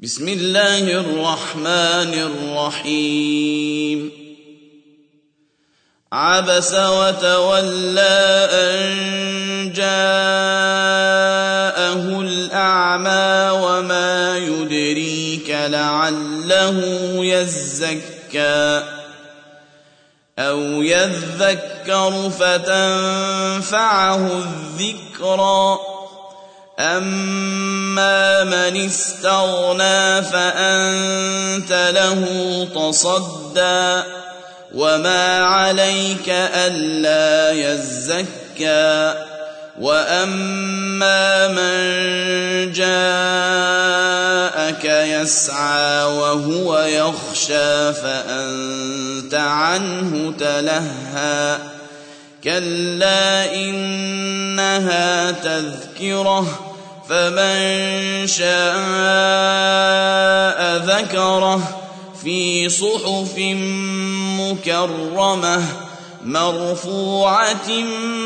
بسم الله الرحمن الرحيم عبس وتولى أن جاءه الأعمى وما يدريك لعله يزكى أو يذكر فتنفعه الذكرى أما من استغنى فأنت له تصدى وما عليك ألا يزكى وأما من جاءك يسعى وهو يخشى فأنت عنه تلهى كلا إنها تذكرة فمن شاء ذكره في صحف مكرمة مرفوعة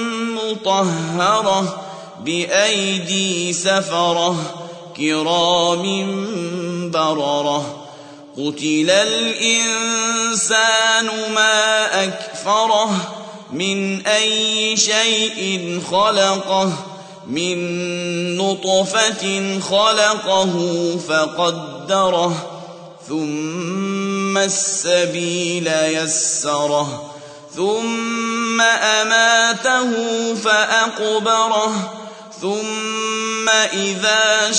مطهرة بأيدي سفرة كرام بررة قتل الإنسان ما أكفره من أي شيء خلقه من نطفة خلقه فقدره ثم السبيل يسره ثم أماته فأقبره ثم إذا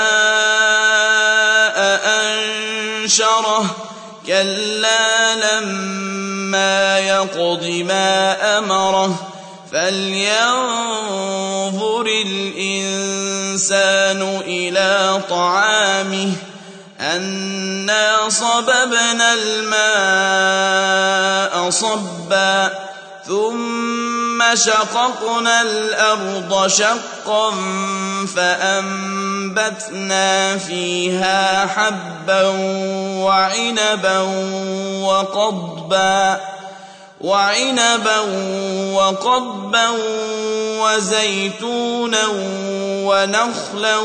شاء أنشره كلا لما يقض ما أمره فلينظر الإنسان إلى طعامه أنا صببنا الماء صبا ثم شققنا الأرض شقا فأنبتنا فيها حبا وعنبا وزيتونا ونخلا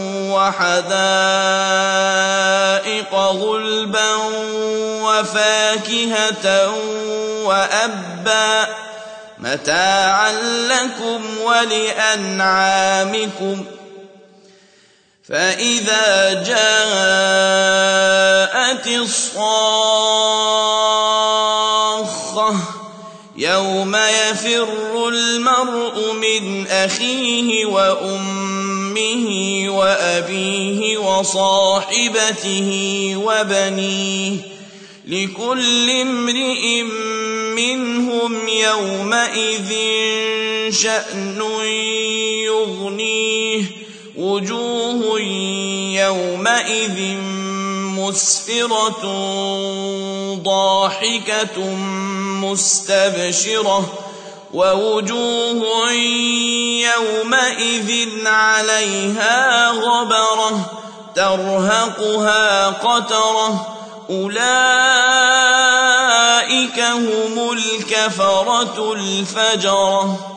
وحدائق غلبا وفاكهة وأبا متاعا لكم ولأنعامكم فإذا جاءت الصاخة يوم يفر المرء من أخيه وأمه وأبيه وصاحبته وبنيه لكل امرئ منهم يومئذ شأن يغنيه وجوه يومئذ مسفرة ضاحكة مستبشرة ووجوه يومئذ عليها غبرة ترهقها قترة أولئك هم الكفرة الفجرة.